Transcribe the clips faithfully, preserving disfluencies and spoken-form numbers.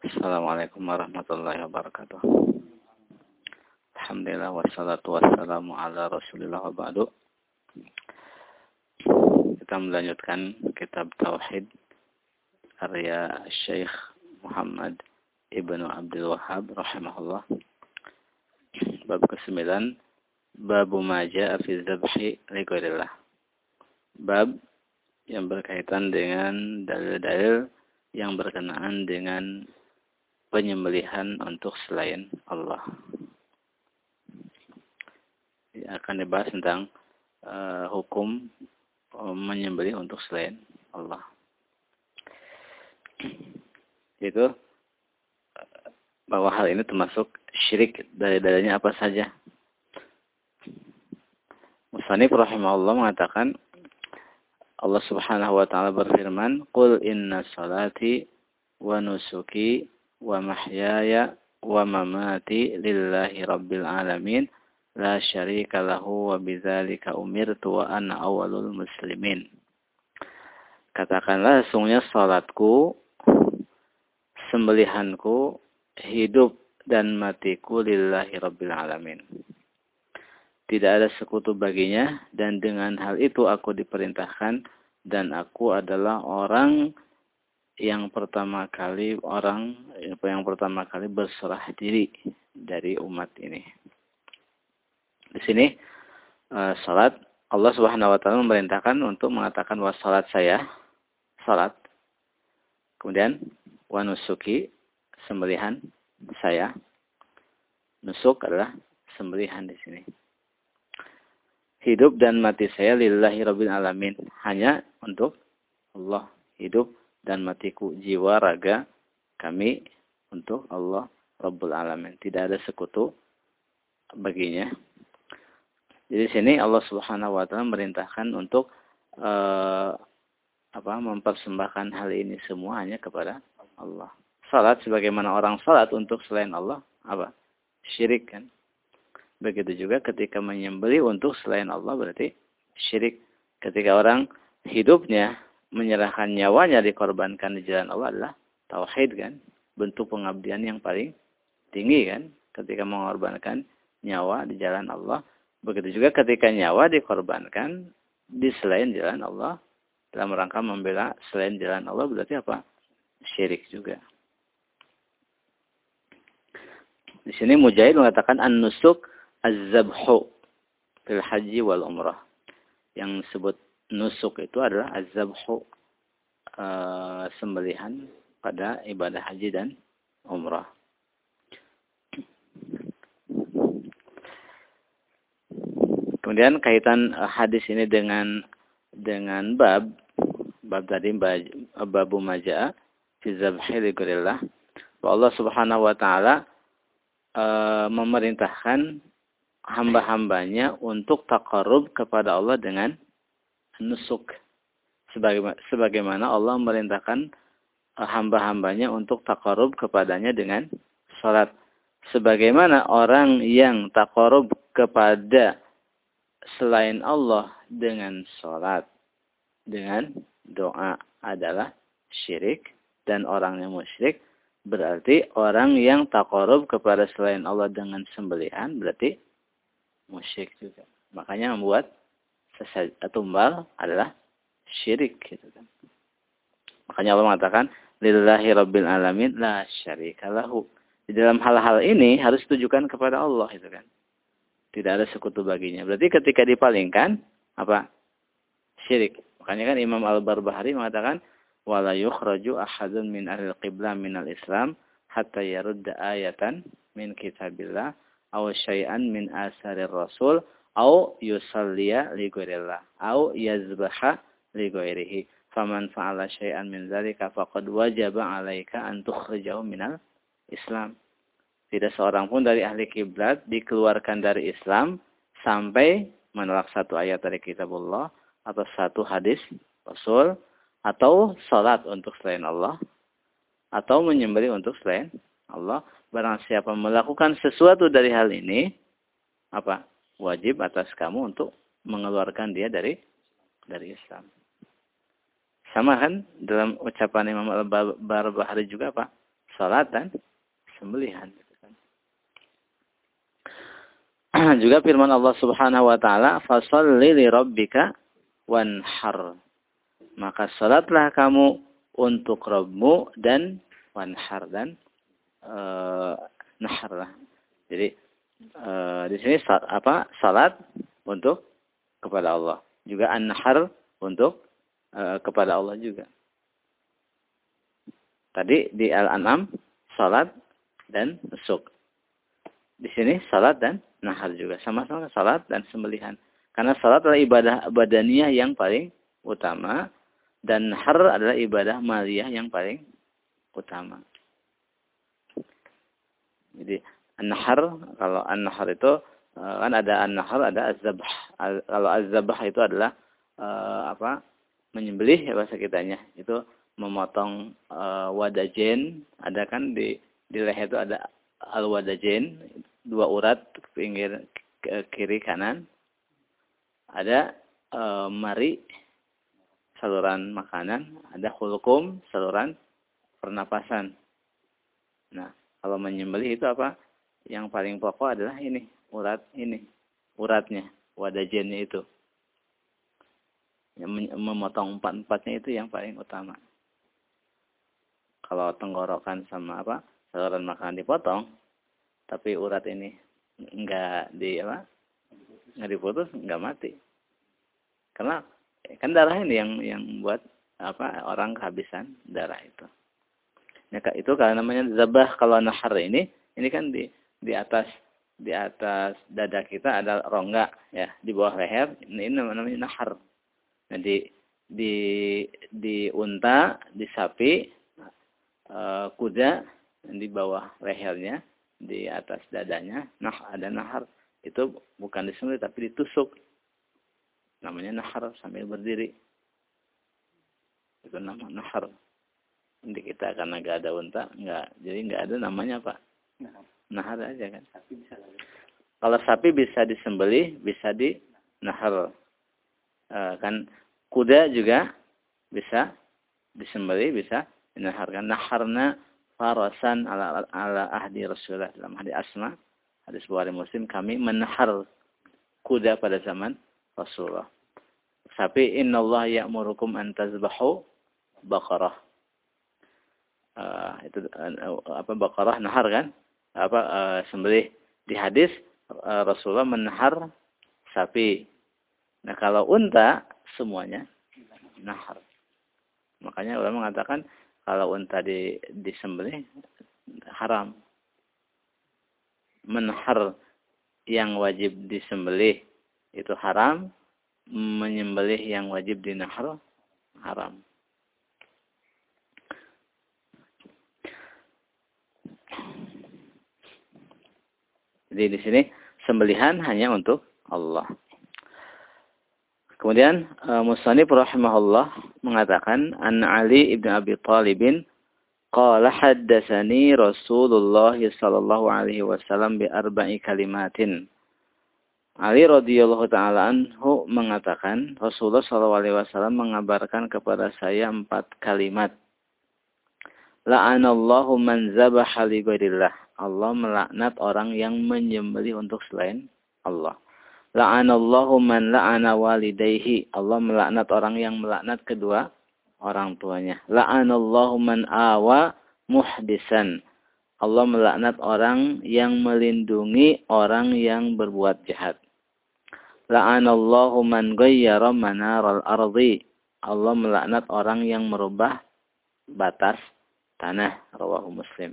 Assalamualaikum warahmatullahi wabarakatuh. Alhamdulillah wassalatu wassalamu ala Rasulillah wa ba'du. Kita melanjutkan kitab Tauhid karya Syekh Muhammad Ibnu Abdul Wahhab rahimahullah. Bab kesembilan, Bab ma jaa'a fi dzabhi li ghairillah. Bab yang berkaitan dengan dalil-dalil yang berkenaan dengan penyembelihan untuk selain Allah. Akan dibahas tentang uh, hukum uh, menyembelih untuk selain Allah. Itu bahwa hal ini termasuk syirik, dari dalilnya apa saja. Musannif rahimahullah mengatakan, Allah Subhanahu wa taala berfirman, "Qul inna salati wa nusuki wa mahyaya wa mamati lillahi rabbil alamin la syarika lahu wa bidzalika umirtu wa ana awwalul muslimin." Katakanlah, sesungguhnya salatku, sembelihanku, hidup dan matiku lillahi rabbil alamin. Tidak ada sekutu baginya, dan dengan hal itu aku diperintahkan, dan aku adalah orang yang pertama kali orang yang pertama kali berserah diri dari umat ini. Di sini uh, salat, Allah Subhanahu wa taala memerintahkan untuk mengatakan wa salat saya, salat. Kemudian wa nusuki, sembelihan saya. Nusuk adalah sembelihan di sini. Hidup dan mati saya lillahi rabbil alamin, hanya untuk Allah. Hidup dan matiku, jiwa raga kami untuk Allah Rabbul Alamin. Tidak ada sekutu baginya. Jadi di sini Allah Subhanahu wa taala merintahkan untuk uh, apa mempersembahkan hal ini semua hanya kepada Allah. Salat, sebagaimana orang salat untuk selain Allah, apa? Syirik kan? Begitu juga ketika menyembelih untuk selain Allah berarti syirik. Ketika orang hidupnya menyerahkan nyawanya, dikorbankan di jalan Allah, adalah tauhid kan? Bentuk pengabdian yang paling tinggi kan? Ketika mengorbankan nyawa di jalan Allah. Begitu juga ketika nyawa dikorbankan di selain jalan Allah, dalam rangka membela selain jalan Allah, berarti apa? Syirik juga. Di sini Mujahid mengatakan an-nusuk az-zabhu fil haji wal umrah. Yang disebut nusuk itu adalah az-zabhu, uh, sembelihan pada ibadah haji dan umrah. Kemudian kaitan uh, hadis ini dengan dengan bab bab tadi, bab majaa fi dzabhi li ghairillah. Allah Subhanahu wa taala uh, memerintahkan hamba-hambanya untuk taqarrub kepada Allah dengan nusuk. Sebagaimana, sebagaimana Allah memerintahkan hamba-hambanya untuk taqarrub kepadanya dengan salat. Sebagaimana orang yang taqarrub kepada selain Allah dengan salat, dengan doa adalah syirik, dan orang yang musyrik berarti orang yang taqarrub kepada selain Allah dengan sembelihan berarti musyrik juga. Makanya membuat tumbal adalah syirik gitu kan. Makanya Allah mengatakan lillahi rabbil alamin la syarika lahu. Di dalam hal-hal ini harus ditujukan kepada Allah itu kan. Tidak ada sekutu baginya. Berarti ketika dipalingkan apa? Syirik. Makanya kan Imam Al-Barbahari mengatakan wala yukhraju ahadun min ahlil qiblah minal islam hatta yarudda ayatan min kitabillah aw syai'an min asarir rasul au yusalliya li ghairillah au yazbaha li ghairihi faman fa'ala syai'an min dzalika faqad wajaba 'alaika an tukhrijahu minal Islam. Tidak seorang pun dari ahli kiblat dikeluarkan dari Islam sampai menolak satu ayat dari kitabullah atau satu hadis Rasul atau salat untuk selain Allah atau menyembelih untuk selain Allah. Barang siapa melakukan sesuatu dari hal ini, apa? Wajib atas kamu untuk mengeluarkan dia dari dari Islam. Sama kan dalam ucapan Imam Al-Barbahari juga apa? salat dan sembelihan. Juga firman Allah Subhanahu wa taala, "Fasholli li rabbika wanhar." Maka salatlah kamu untuk Rabbmu dan wanhar dan uh, nahar lah. Jadi uh, di sini apa? Salat untuk kepada Allah. Juga an-nahar untuk uh, kepada Allah juga. Tadi di Al-An'am salat dan nusuk. Di sini salat dan nahar juga. Sama-sama salat dan sembelihan. Karena salat adalah ibadah badaniyah yang paling utama. Dan nahar adalah ibadah maliyah yang paling utama. Jadi an-nahar, kalau an-nahar itu kan ada an-nahar, ada az-zabh. Kalau az-zabh itu adalah uh, apa? Menyembelih ya bahasa kitanya. Itu memotong uh, wadajen, ada kan di di leher itu ada al-wadajen, dua urat pinggir ke kiri kanan. Ada uh, mari, saluran makanan, ada hulkum, saluran pernapasan. Nah, kalau menyembelih itu apa? Yang paling pokok adalah ini, urat ini, uratnya, wadajennya itu. Yang memotong empat-empatnya itu yang paling utama. Kalau tenggorokan sama apa? Saluran makanan dipotong, tapi urat ini enggak di apa? Enggak diputus, enggak mati. Karena kan darah ini yang yang buat apa orang kehabisan darah itu. Nah, itu kalau namanya zabah. Kalau nahar ini ini kan di di atas di atas dada kita ada rongga ya, di bawah leher ini namanya nahar. Nah, di di di unta, di sapi, uh, kuda di bawah lehernya, di atas dadanya, nah ada nahar. Itu bukan disembelih tapi ditusuk. Namanya nahar sambil berdiri. Itu nama nahar. Di kita karena nggak ada unta, nggak, jadi nggak ada namanya apa? Nahar. Nahar aja kan. Sapi bisa lagi. Kalau sapi bisa disembelih, bisa di nahar. E, kan kuda juga bisa disembelih, bisa dinaharkan. Naharna farasan ala ala ahdi Rasulullah, dalam hadis Asma, hadis Bukhari Muslim, kami menahar kuda pada zaman Rasulullah. Sapi, innallaha ya'murukum an tazbahu baqarah. Uh, itu uh, apa baqarah nahar kan? Apa uh, sembelih. Di hadis uh, Rasulullah menahar sapi. Nah, kalau unta semuanya nahar. Makanya ulama mengatakan kalau unta di disembelih haram. Menahar yang wajib disembelih itu haram. Menyembelih yang wajib dinahar haram. Jadi di sini sembelihan hanya untuk Allah. Kemudian uh, Musannif rahimahullah mengatakan an Ali ibn Abi Thalib qala haddatsani Rasulullah sallallahu alaihi wasallam bi arba'i kalimatin. Ali radhiyallahu taala anhu mengatakan Rasulullah sallallahu alaihi wasallam mengabarkan kepada saya empat kalimat. La'anallahu man zabaha li ghairillah. Allah melaknat orang yang menyembelih untuk selain Allah. La'anallahu man la'ana walidayhi. Allah melaknat orang yang melaknat kedua orang tuanya. La'anallahu man awa muhdisan. Allah melaknat orang yang melindungi orang yang berbuat jahat. La'anallahu man ghayyara manaral ardi. Allah melaknat orang yang merubah batas tanah. Rawahu Muslim.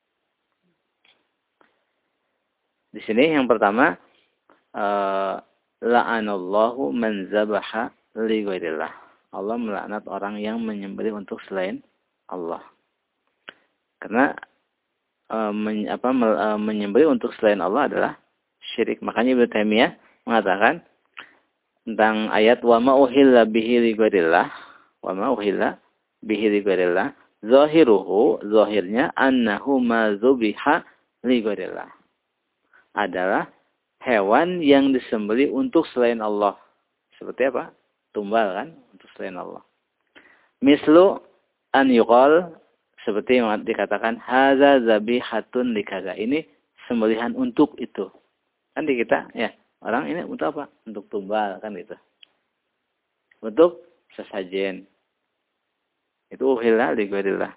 Di sini yang pertama, uh, la'anallahu man zabaha li ghairillah. Allah melaknat orang yang menyembelih untuk selain Allah. Karena uh, men, apa, me, uh, menyembelih untuk selain Allah adalah syirik. Makanya Ibnu Taimiyah mengatakan tentang ayat wa ma uhilla bihi li ghairillah, wa ma uhilla bihi li ghairillah, zahiruhu, zahirnya annahu ma zubiha li ghairillah. Adalah hewan yang disembelih untuk selain Allah. Seperti apa? Tumbal kan? Untuk selain Allah. Mislu an yuqal, Seperti yang dikatakan haza zabihatun likaza. Ini sembelihan untuk itu. Kan di kita ya, orang ini untuk apa? Untuk tumbal kan gitu. Untuk sesajen. Itu uhilla li ghairillah.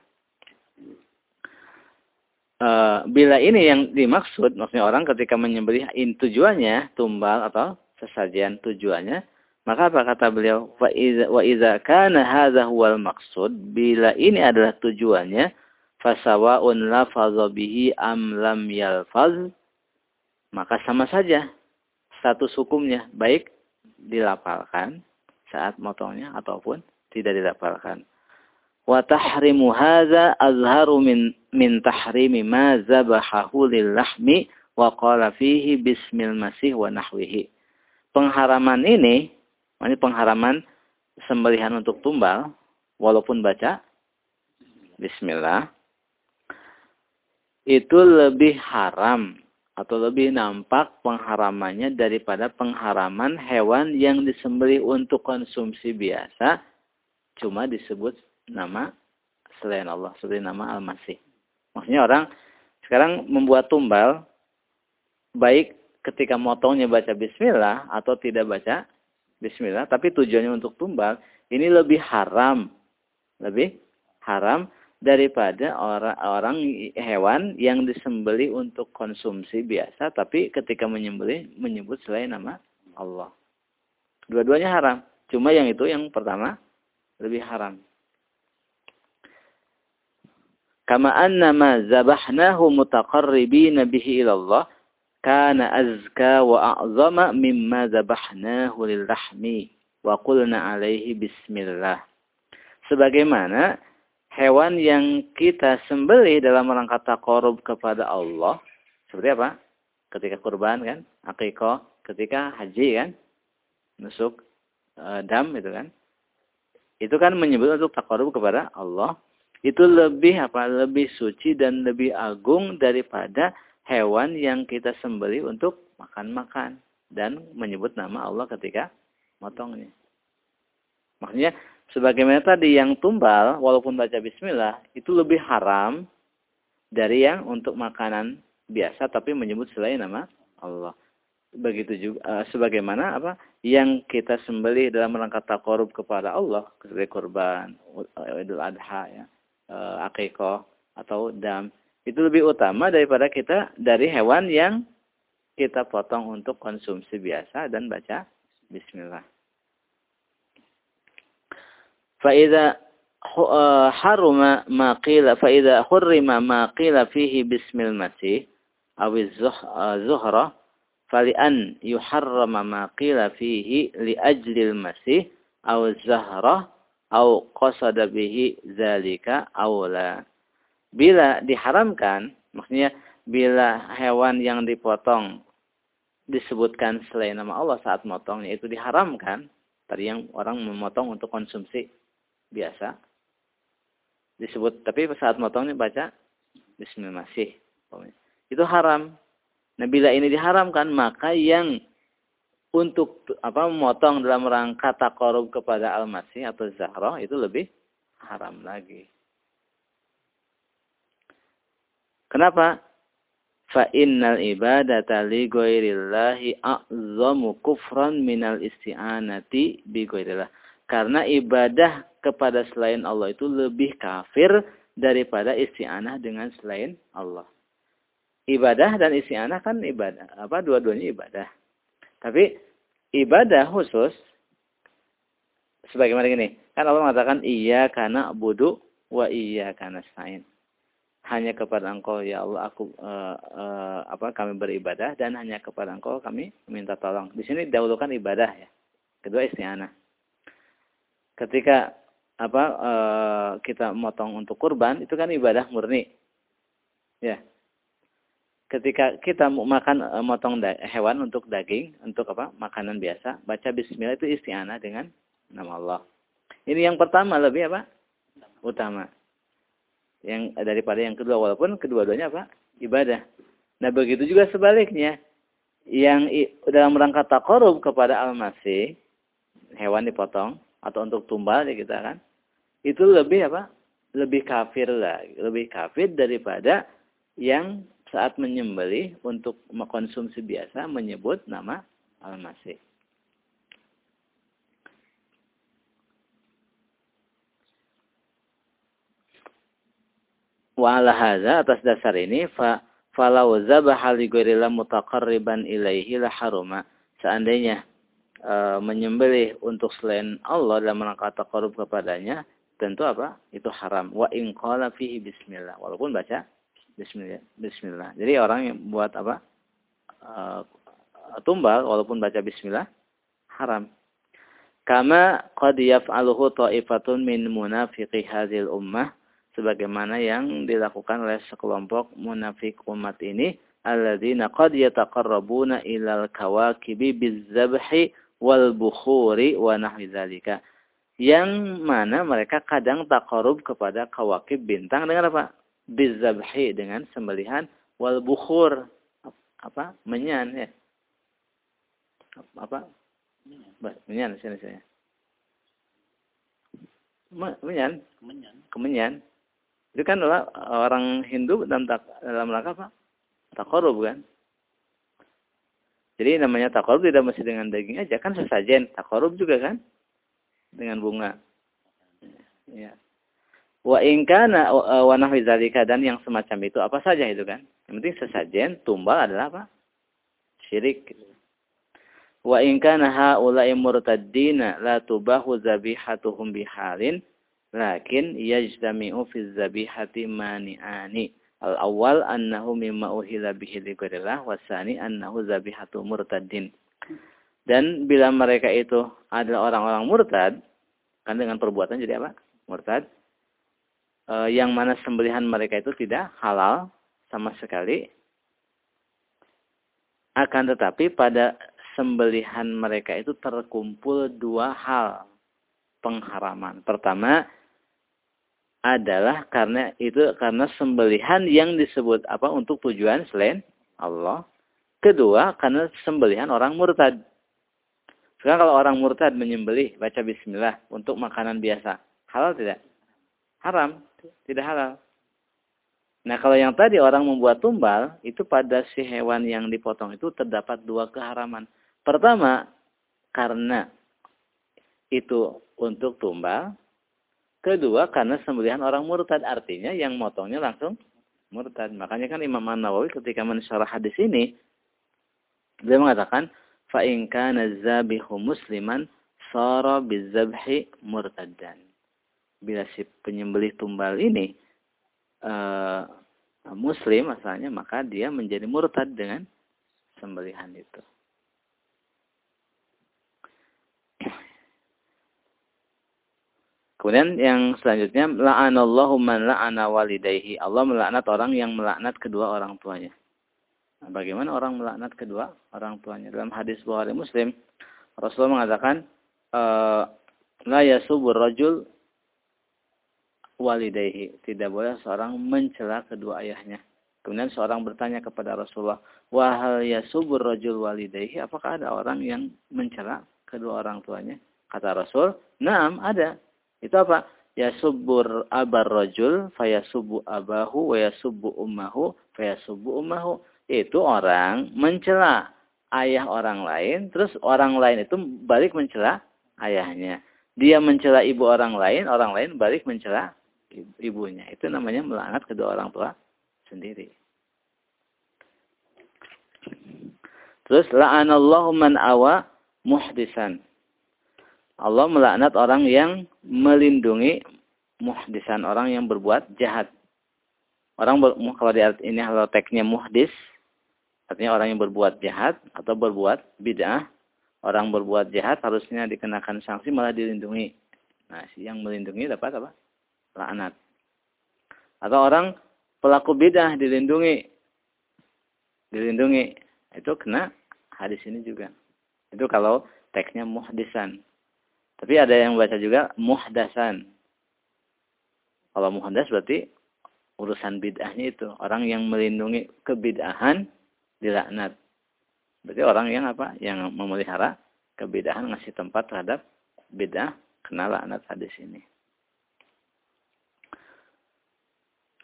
Uh, bila ini yang dimaksud, maksudnya orang ketika menyembelih in tujuannya tumbal atau sesajian tujuannya, maka apa kata beliau? Wa iza wa iza kana hadza huwal maqsud, bila ini adalah tujuannya, fasawa'un lafadha bihi am lam yalfaz, maka sama saja status hukumnya, baik dilafalkan saat motongnya ataupun tidak dilafalkan. Wa tahrimu hadza azharu min min tahrimi ma zabahahu lil lahmi wa qala fihi bismil masih wa nahwihi. Pengharaman ini, ini pengharaman sembelihan untuk tumbal walaupun baca bismillah, itu lebih haram atau lebih nampak pengharamannya daripada pengharaman hewan yang disembelih untuk konsumsi biasa cuma disebut nama selain Allah, seperti nama Al-Masih. Maksudnya orang sekarang membuat tumbal, baik ketika motongnya baca bismillah atau tidak baca bismillah, tapi tujuannya untuk tumbal, ini lebih haram. Lebih haram daripada orang-orang hewan yang disembelih untuk konsumsi biasa, tapi ketika menyembelih menyebut selain nama Allah. Dua-duanya haram. Cuma yang itu yang pertama lebih haram. Kama anna ma zabahnahu mutaqarribina bihi ila Allah kana azka wa a'zama mimma zabahnahu lillahmi wa qulna alaihi bismillah. Sebagaimana hewan yang kita sembelih dalam rangka taqarrub kepada Allah, seperti apa? Ketika kurban kan, akikah, ketika haji kan, nusuk e, dam itu kan. Itu kan menyebut untuk taqarrub kepada Allah. Itu lebih apa? Lebih suci dan lebih agung daripada hewan yang kita sembelih untuk makan-makan dan menyebut nama Allah ketika motongnya. Maksudnya sebagaimana tadi yang tumbal walaupun baca bismillah itu lebih haram dari yang untuk makanan biasa tapi menyebut selain nama Allah. Begitu juga uh, sebagaimana apa yang kita sembelih dalam rangka taqarrub kepada Allah seperti kurban, Idul Adha ya. Uh, akikah atau dam itu lebih utama daripada kita dari hewan yang kita potong untuk konsumsi biasa dan baca bismillah. Fa idza haruma ma qila fa idza hurrima ma qila fihi bismil masih aw az-zuhra fali an yuharrama ma qila fihi li ajli al-masih aw az-zahra au qasada bihi zalika aula. Bila diharamkan, maksudnya bila hewan yang dipotong disebutkan selain nama Allah saat motongnya itu diharamkan, tadi yang orang memotong untuk konsumsi biasa disebut, tapi saat motongnya baca bismillah masih, itu haram. Nah, bila ini diharamkan, maka yang untuk apa memotong dalam rangka taqarrub kepada Al-Masih atau Zahra itu lebih haram lagi. Kenapa? Fa innal ibadata li ghairillahi a'zamu kufran minal isti'anati bi ghairillah. Karena ibadah kepada selain Allah itu lebih kafir daripada isti'anah dengan selain Allah. Ibadah dan isti'anah kan ibadah, apa dua-duanya ibadah. Tapi ibadah khusus sebagaimana gini, kan Allah mengatakan iyyaka na'budu wa iyyaka nasta'in. Hanya kepada Engkau ya Allah aku uh, uh, apa kami beribadah dan hanya kepada Engkau kami minta tolong. Di sini dahulukan ibadah ya. Kedua isti'anah. Ketika apa uh, kita motong untuk kurban itu kan ibadah murni. Ya. Ketika kita makan motong hewan untuk daging, untuk apa? Makanan biasa, baca bismillah itu isti'anah dengan nama Allah. Ini yang pertama lebih apa? Utama. Yang daripada yang kedua walaupun kedua-duanya apa? Ibadah. Nah, begitu juga sebaliknya. Yang dalam rangka taqarrub kepada Al-Masih, hewan dipotong atau untuk tumbal ya kita kan. Itu lebih apa? lebih kafir lah, lebih kafir daripada yang saat menyembelih untuk mengkonsumsi biasa menyebut nama Al-Masih. Wa ala hadza, atas dasar ini fa falau zabaha li ghairillah mutaqarriban ilaihi la haruma. Seandainya e, menyembelih untuk selain Allah dalam rangka taqarrub kepadanya, tentu apa? Itu haram. Wa in qala fihi bismillah. Walaupun baca bismillah. Bismillah. Jadi orang yang buat apa? E, tumbal walaupun baca bismillah haram. Kama qad yaf'aluhu ta'ifatun min munafiqi hadzal ummah, sebagaimana yang dilakukan oleh sekelompok munafik umat ini, alladzina qad yataqarrabuna ilal kawakibi bizzabhi wal bukhuri wa nahwi dzalika. Yang mana mereka kadang taqarrub kepada kawakib bintang dengan apa? Bizzabhi, dengan sembelihan, wal bukhur apa? Menyan ya. Apa? Menyan sini saya. Menyan, kemenyan. Kemenyan. Itu kan orang Hindu dalam dalam rangka apa? Taqarrub kan. Jadi namanya taqarrub tidak mesti dengan daging aja, kan sesajen. Taqarrub juga kan dengan bunga. Ya. Wa in kana wa nahwi dzalika, dan yang semacam itu apa saja itu kan. Yang penting sesajen, tumbal adalah apa? Syirik. Wa in kana haula'i murtaddina la tubahu zabihatuhum bihalin, lakin yajtami'u fi zabihati mani'ani. Al-awwal annahu mimma uhila bihi li ghairillah, wasani annahu zabihatu murtaddin. Dan bila mereka itu adalah orang-orang murtad, kan dengan perbuatan jadi apa? Murtad. E, yang mana sembelihan mereka itu tidak halal sama sekali. Akan tetapi pada sembelihan mereka itu terkumpul dua hal pengharaman. Pertama adalah karena itu karena sembelihan yang disebut apa untuk tujuan selain Allah. Kedua, karena sembelihan orang murtad. Sekarang kalau orang murtad menyembelih baca bismillah untuk makanan biasa, halal tidak? Haram, tidak halal. Nah, kalau yang tadi orang membuat tumbal, itu pada si hewan yang dipotong itu terdapat dua keharaman. Pertama, karena itu untuk tumbal. Kedua, karena sembelihan orang murtad, artinya yang motongnya langsung murtad. Makanya kan Imam An-Nawawi ketika mensyarah hadis ini, dia mengatakan, fa in kana zabihu musliman sara bizabhi murtaddan. Bila si penyembelih tumbal ini uh, muslim asalnya, maka dia menjadi murtad dengan sembelihan itu. Kemudian yang selanjutnya, la'anallahu man la'ana walidayhi. Allah melaknat orang yang melaknat kedua orang tuanya. Nah, bagaimana orang melaknat kedua orang tuanya? Dalam hadis Bukhari Muslim, Rasulullah mengatakan, la yasubur rajul walidayhi. Tidak boleh seorang mencela kedua ayahnya. Kemudian seorang bertanya kepada Rasulullah, wa hal yasubur rajul walidayhi? Apakah ada orang yang mencela kedua orang tuanya? Kata Rasul, na'am, ada. Itu apa? Yasubbur abar rajul fayasubbu abahu wa yasubbu ummahu fayasubbu ummahu. Itu orang mencela ayah orang lain, terus orang lain itu balik mencela ayahnya. Dia mencela ibu orang lain, orang lain balik mencela ibunya. Itu namanya melaknat kedua orang tua sendiri. Terus la'anallahu man awa muhdisan. Allah melaknat orang yang melindungi muhdisan, orang yang berbuat jahat. Orang ber, kalau di ini kalau teksnya muhdis, artinya orang yang berbuat jahat atau berbuat bid'ah. Orang berbuat jahat harusnya dikenakan sanksi, malah dilindungi. Nah, si yang melindungi dapat apa? Laknat. Atau orang pelaku bid'ah dilindungi. Dilindungi. Itu kena hadis ini juga. Itu kalau teksnya muhdisan. Tapi ada yang baca juga muhdasan. Kalau muhdas berarti urusan bid'ahnya itu. Orang yang melindungi kebid'ahan dilaknat. Berarti orang yang apa? Yang memelihara kebid'ahan, ngasih tempat terhadap bid'ah, kena laknat hadis ini.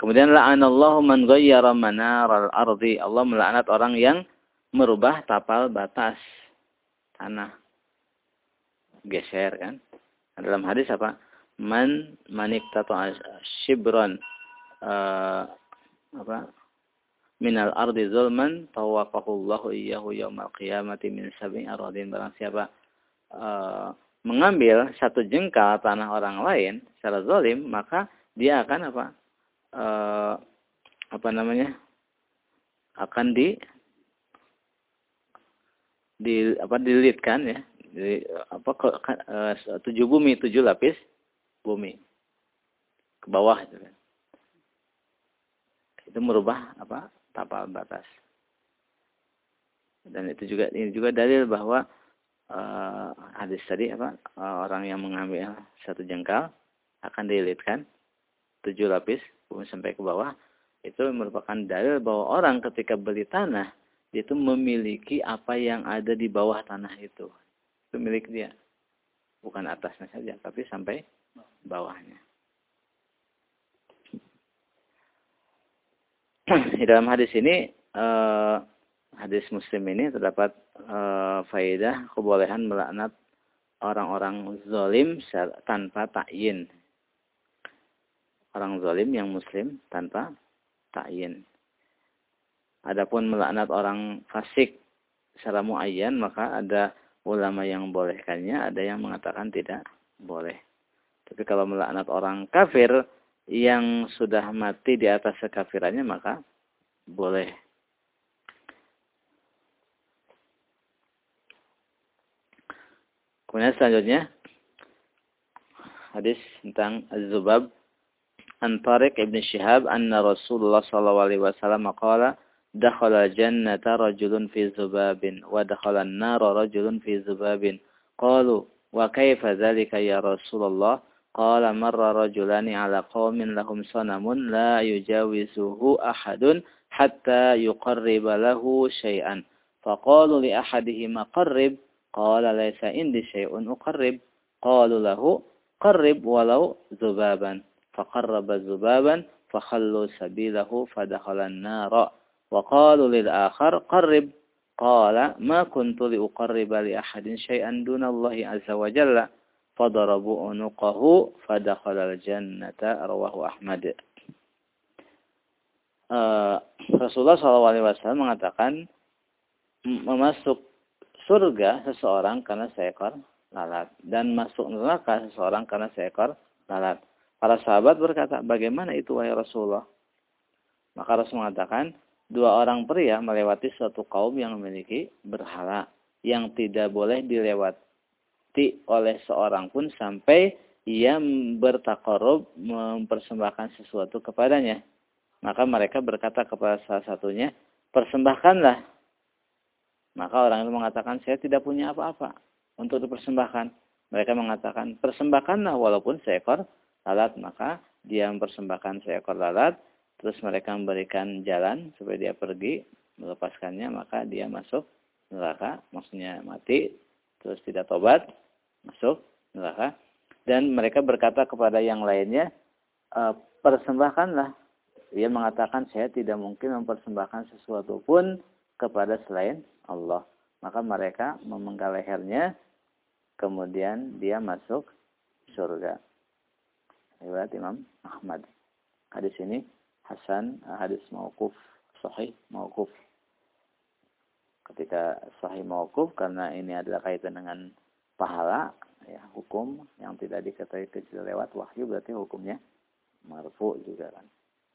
Kemudian la'anallahu man ghayyara manaral ardi. Allah melaknat orang yang merubah tapal batas tanah. Geser kan. Dalam hadis apa? Man maniktata shibran uh, apa? Minal ardi zulman tawaqahullahu iyyahu yaumal qiyamati min sab'i aradin. Barang siapa uh, mengambil satu jengkal tanah orang lain secara zalim, maka dia akan apa? Uh, apa namanya? Akan di di apa dililitkan ya. Di, apa ke, uh, tujuh bumi, tujuh lapis bumi ke bawah itu kan. Itu merubah apa? Tapal batas. Dan itu juga ini juga dalil bahwa uh, hadis tadi apa? Uh, orang yang mengambil satu jengkal akan dililitkan tujuh lapis bumi sampai ke bawah. Itu merupakan dalil bahwa orang ketika beli tanah itu memiliki apa yang ada di bawah tanah itu. Itu milik dia. Bukan atasnya saja, tapi sampai bawahnya. Di dalam hadis ini, eh, hadis Muslim ini terdapat eh, faedah kebolehan melaknat orang-orang zalim tanpa ta'yin. Orang zalim yang Muslim tanpa ta'yin. Adapun melaknat orang fasik secara muayyan, maka ada ulama yang membolehkannya, ada yang mengatakan tidak boleh. Tapi kalau melaknat orang kafir yang sudah mati di atas kekafirannya, maka boleh. Kemudian selanjutnya hadis tentang Az-Zubab an Tariq ibn Shihab anna Rasulullah sallallahu alaihi wasallam qala dakhala jannata rajulun fi zubabin wa dakhala an-nara rajulun fi zubabin qalu wa kayfa dhalika ya Rasulullah qala marra rajulani ala qaumin lahum sanamun la yujawizuhu ahadun hatta yuqarriba lahu syai'an faqalu li ahadihima qarrib qala laysa indi syai'un uqarrib qalu lahu qarrib walau zubaban faqarraba zubaban fakhallu sabilahu fadakhala an-nara wa qalu lil akhar qarrib qala ma kuntu li uqarriba li ahadin syai'an dunallahi azza wa jalla fadarabu unuqahu fadakhala al-jannata rawahu Ahmad. Uh, Rasulullah shallallahu alaihi wasallam mengatakan memasuk surga seseorang karena seekor lalat dan masuk neraka seseorang karena seekor lalat. Para sahabat berkata, bagaimana itu wahai Rasulullah? Maka Rasul mengatakan, dua orang pria melewati suatu kaum yang memiliki berhala yang tidak boleh dilewati oleh seorang pun sampai ia bertakarub mempersembahkan sesuatu kepadanya. Maka mereka berkata kepada salah satunya, persembahkanlah. Maka orang itu mengatakan, saya tidak punya apa-apa untuk dipersembahkan. Mereka mengatakan, persembahkanlah walaupun seekor lalat. Maka dia mempersembahkan seekor lalat. Terus mereka memberikan jalan supaya dia pergi, melepaskannya. Maka dia masuk neraka, maksudnya mati. Terus tidak tobat, masuk neraka. Dan mereka berkata kepada yang lainnya, e, persembahkanlah. Dia mengatakan, saya tidak mungkin mempersembahkan sesuatu pun kepada selain Allah. Maka mereka memenggal lehernya, kemudian dia masuk surga. Riwayat Imam Ahmad. Hadis ini hasan, hadis mauquf, sahih mauquf. Ketika sahih mauquf karena ini adalah kaitan dengan pahala, ya, hukum yang tidak diketahui kecuali lewat wahyu, berarti hukumnya marfu juga kan.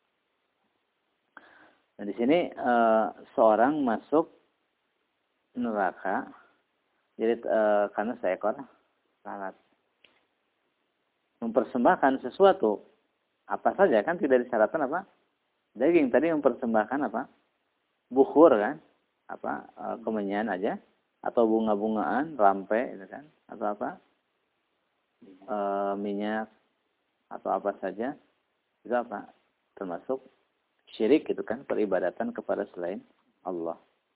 Nah di sini e, seorang masuk neraka jadi e, karena seekor lalat. Mempersembahkan sesuatu apa saja kan tidak disyaratkan apa? Daging tadi mempersembahkan apa? Bukhur kan? Apa? E, kemenyan aja atau bunga-bungaan, rampe itu kan? Atau apa? E, minyak atau apa saja. Itu apa? Termasuk syirik itu kan, peribadatan kepada selain Allah.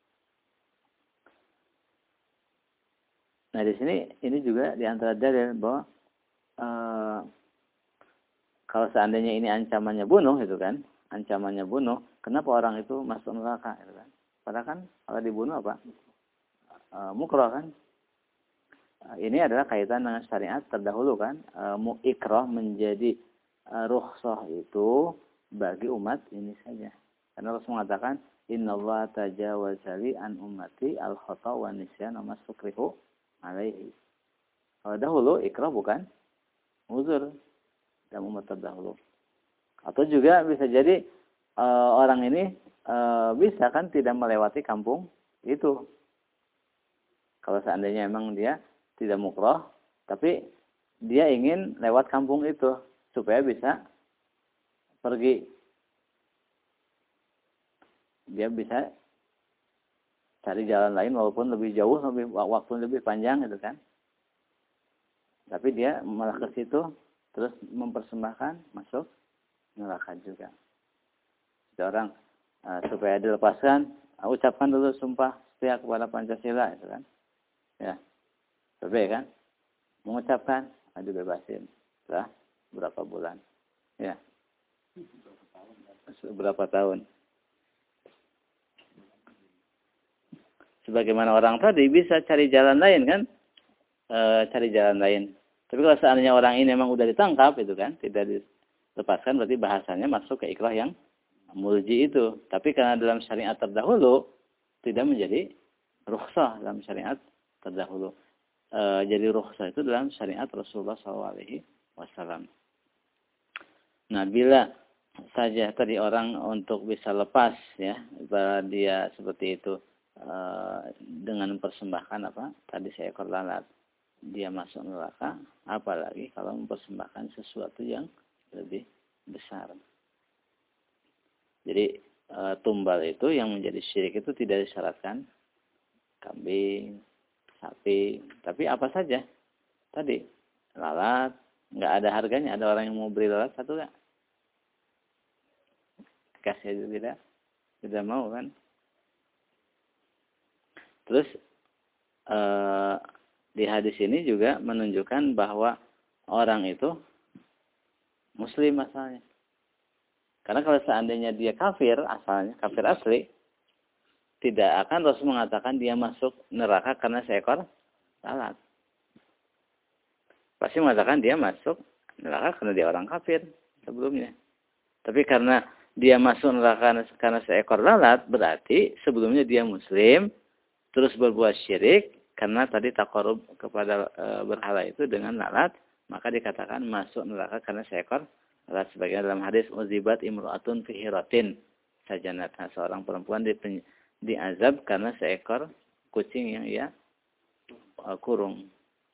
Nah di sini ini juga di antara dalil bahwa e, kalau seandainya ini ancamannya bunuh itu kan, ancamannya bunuh, kenapa orang itu masuk neraka? Gitu kan? Padahal kan kalau dibunuh apa? E, mukroh kan? E, ini adalah kaitan dengan syariat terdahulu kan? E, ikrah menjadi e, rukhsah itu bagi umat ini saja. Karena Rasul mengatakan, Innallaha tajawaza li an ummati al-khata' wa nisyan wa mastukrihu alaihi. Kalau dahulu ikrah bukan uzur dalam umat terdahulu. Atau juga bisa jadi e, orang ini e, bisa kan tidak melewati kampung itu. Kalau seandainya memang dia tidak mukroh, tapi dia ingin lewat kampung itu supaya bisa pergi. Dia bisa cari jalan lain walaupun lebih jauh, lebih waktu lebih panjang gitu kan. Tapi dia malah ke situ terus mempersembahkan masuk neraka juga. Ada orang uh, supaya dilepaskan, uh, ucapkan dulu sumpah setia kepada Pancasila itu kan. Ya. Coba kan? Mengucapkan, uh, dibebasin setelah berapa bulan. Ya. Berapa tahun. Sebagaimana orang tadi bisa cari jalan lain kan, e, cari jalan lain. Tapi kalau seandainya orang ini memang udah ditangkap itu kan, tidak dilepaskan, berarti bahasanya masuk ke ikrah yang mulji itu. Tapi karena dalam syariat terdahulu tidak menjadi rukhsah dalam syariat terdahulu. E, jadi rukhsah itu dalam syariat Rasulullah shallallahu alaihi wasallam. Nah, bila saja tadi orang untuk bisa lepas ya, ibarat dia seperti itu. Uh, dengan mempersembahkan apa tadi seekor lalat dia masuk neraka, apalagi kalau mempersembahkan sesuatu yang lebih besar. Jadi uh, tumbal itu yang menjadi syirik itu tidak disyaratkan kambing, sapi, tapi apa saja tadi lalat nggak ada harganya. Ada orang yang mau beli lalat satu nggak? Kasih aja tidak, tidak mau kan? Terus eh, di hadis ini juga menunjukkan bahwa orang itu muslim asalnya. Karena kalau seandainya dia kafir asalnya, kafir asli, tidak akan Rasul mengatakan dia masuk neraka karena seekor lalat. Pasti mengatakan dia masuk neraka karena dia orang kafir sebelumnya. Tapi karena dia masuk neraka karena seekor lalat, berarti sebelumnya dia muslim, terus berbuat syirik karena tadi taqarrub kepada e, berhala itu dengan lalat, maka dikatakan masuk neraka karena seekor lalat. Sebagian dalam hadis uzibat imru'atun fi hiratin sajanat, seorang perempuan di, diazab karena seekor kucing yang ia e, kurung.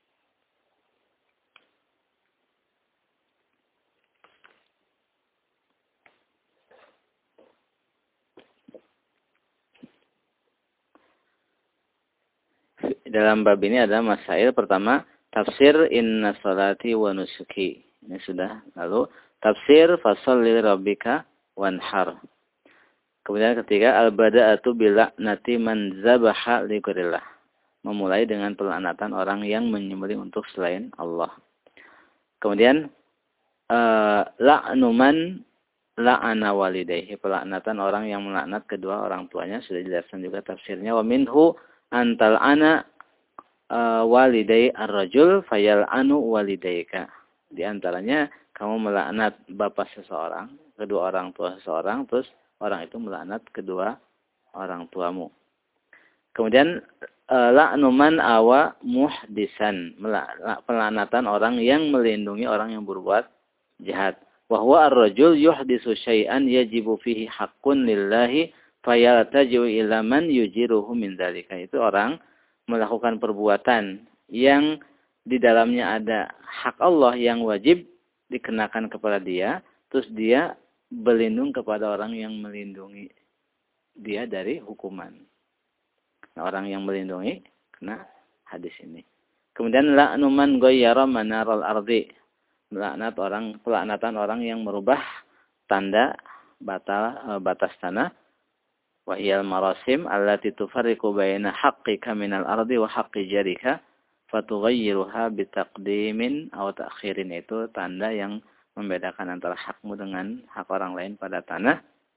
Dalam bab ini ada masail. Pertama, tafsir inna salati wa nusuki. Ini sudah. Lalu, tafsir fasholli rabbika wanhar. Kemudian ketiga, al-bada'atu bila'nati man zabaha liqrillah. Memulai dengan pelaknatan orang yang menyembelih untuk selain Allah. Kemudian, uh, la'nu man la'ana walidayhi. Pelaknatan orang yang melaknat kedua orang tuanya. Sudah dijelaskan juga tafsirnya. Wa minhu antal ana Uh, walidai ar-rajul fayal anu walidayka. Di antaranya kamu melaknat bapak seseorang, kedua orang tua seseorang, terus orang itu melaknat kedua orang tuamu. Kemudian uh, la'nu man awa muhdisan, pelaknatan orang yang melindungi orang yang berbuat jahat. Wa huwa ar-rajul yuhdisu syai'an yajibu fihi haqqun lillahi fayaltaji'u ila man yujiruhu min dzalika. Itu orang melakukan perbuatan yang di dalamnya ada hak Allah yang wajib dikenakan kepada dia, terus dia berlindung kepada orang yang melindungi dia dari hukuman. Nah, orang yang melindungi kena hadis ini. Kemudian la'nu man ghayyara manaral ardi. Melaknat orang, pelaknatan orang yang merubah tanda batal batas tanah. Wahiyal marasim allati tufarriqu baina haqqika minal ardi wa haqqi jarika fatughayyiruha bitaqdimin aw ta'khirin. Itu tanda yang membedakan antara hakmu dengan hak orang lain pada tanah.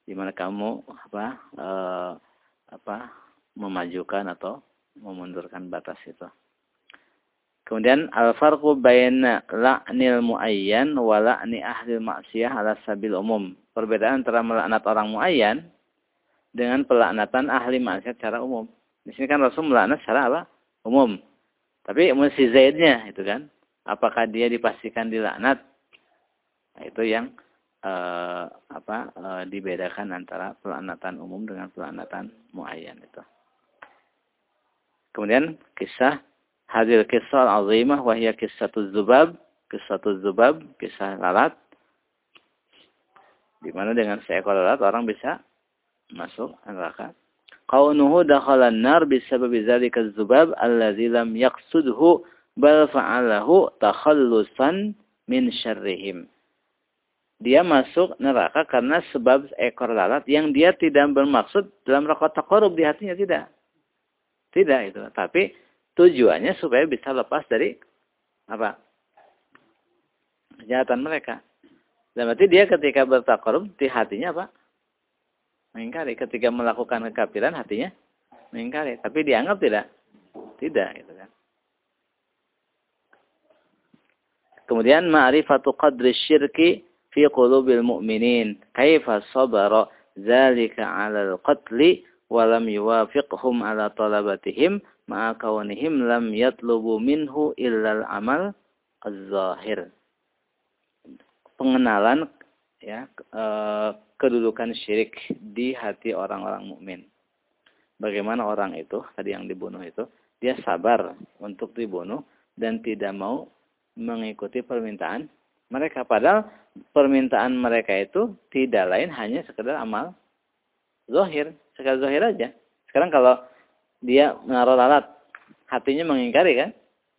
di mana kamu apa eh, apa memajukan atau memundurkan batas itu. Kemudian al-farqu baina la'nil muayyan wa la'ni ahli maksiyah ala sabil umum. Perbedaan antara melaknat orang muayyan dengan pelaknatan ahli maksiat secara umum. Di sini kan Rasul melaknat secara apa? Umum. Tapi mesti zaidnya itu kan. Apakah dia dipastikan dilaknat? Nah, itu yang eh, apa eh, dibedakan antara pelaknatan umum dengan pelaknatan muayyan itu. Kemudian kisah hadil kisah al-azimah wa hiya kisatuz zubab, kisatuz zubab, kisah lalat. Di mana dengan seekor lalat orang bisa masuk neraka. Qaunuhu dakhala an-nar bisababi dzalika az-zubab allazi lam yaqsudhu bal fa'alahu takhallusan min syarrihim. Dia masuk neraka karena sebab ekor lalat yang dia tidak bermaksud dalam raqat taqarrub di hatinya, tidak. Tidak itu, tapi tujuannya supaya bisa lepas dari apa? Kejahatan mereka. Dan berarti dia ketika bertaqarrub di hatinya apa? Mengingkari. Ketika melakukan kekafiran hatinya mengingkari, tapi dianggap tidak? Tidak gitu kan. Kemudian ma'rifatu qadri syirki fi qulubil mu'minin. Kaifa sabara dzalika 'ala al-qatli wa lam yuwafiqhum 'ala talabatihim ma'a kaunihim lam yatlubu minhu illa al-amal az-zahir. Pengenalan ya e, kedudukan syirik di hati orang-orang mukmin. Bagaimana orang itu tadi yang dibunuh itu, dia sabar untuk dibunuh dan tidak mau mengikuti permintaan mereka, padahal permintaan mereka itu tidak lain hanya sekedar amal zahir, sekedar zahir aja. Sekarang kalau dia menaruh lalat, hatinya mengingkari kan?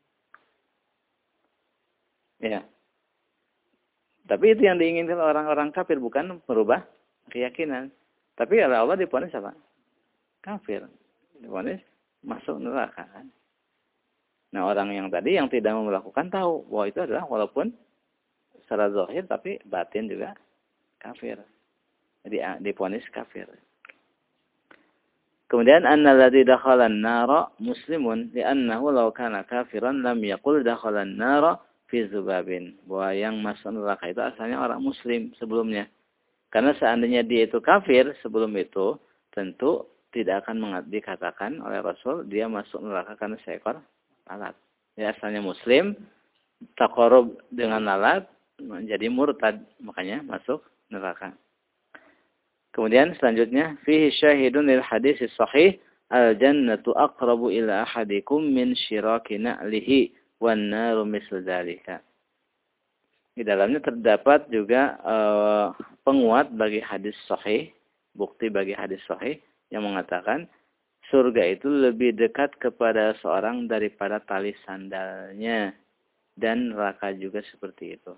Ya. Tapi itu yang diinginkan orang-orang kafir, bukan merubah keyakinan. Tapi oleh Allah diponis apa? Kafir. Diponis masuk neraka kan? Nah, orang yang tadi yang tidak mau melakukan tahu bahwa itu adalah walaupun secara zahir tapi batin juga kafir. Jadi diponis kafir. Kemudian annalladzi dakhala an-nara muslimun li'annahu law kana kafiran lam yaqul dakhala an-nara fi zubabin. Bahwa yang masuk neraka itu asalnya orang muslim sebelumnya. Karena seandainya dia itu kafir sebelum itu, tentu tidak akan dikatakan oleh Rasul dia masuk neraka karena seekor lalat. Ya, asalnya muslim, taqarrub dengan lalat, menjadi murtad, makanya masuk neraka. Kemudian selanjutnya, fihi syahidun lil hadis sahih, al-jannatu aqrabu ila ahadikum min syiraki na'lihi wan naru misl dzalika. Di dalamnya terdapat juga uh, penguat bagi hadis sahih, bukti bagi hadis sahih yang mengatakan surga itu lebih dekat kepada seorang daripada tali sandalnya, dan neraka juga seperti itu.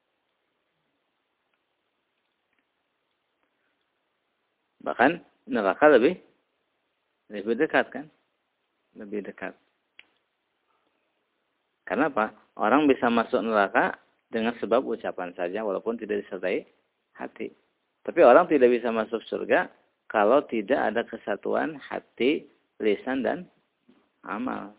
Bahkan neraka lebih lebih dekat kan? Lebih dekat. Karena apa? Orang bisa masuk neraka dengan sebab ucapan saja walaupun tidak disertai hati. Tapi orang tidak bisa masuk surga kalau tidak ada kesatuan hati, lisan, dan amal.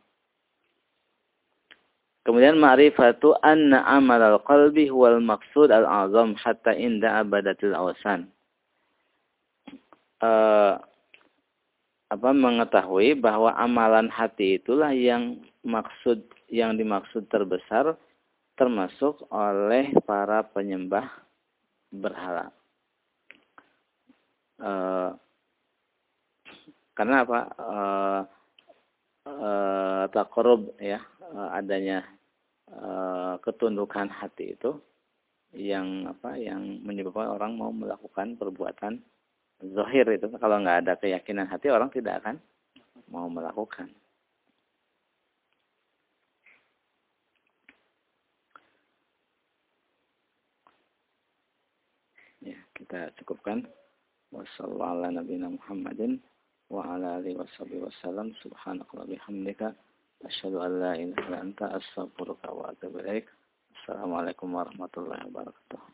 Kemudian ma'rifatu anna amal al-qalbi huwal maqsud al-azam hatta inda abadatil awsan. Uh, apa mengetahui bahwa amalan hati itulah yang maksud yang dimaksud terbesar termasuk oleh para penyembah berhala. Uh, karena apa? Uh, uh, taqarrub ya, uh, adanya uh, ketundukan hati itu yang apa? Yang menyebabkan orang mau melakukan perbuatan zahir itu. Kalau nggak ada keyakinan hati, orang tidak akan mau melakukan. Ya, kita cukupkan. Wassallallahu ala nabiyina Muhammadin wa ala alihi washabihi wasallam. Subhanakallahumma bihamdika asyhadu an la ilaha illa anta astaghfiruka wa atubu ilaik. Assalamualaikum warahmatullahi wabarakatuh.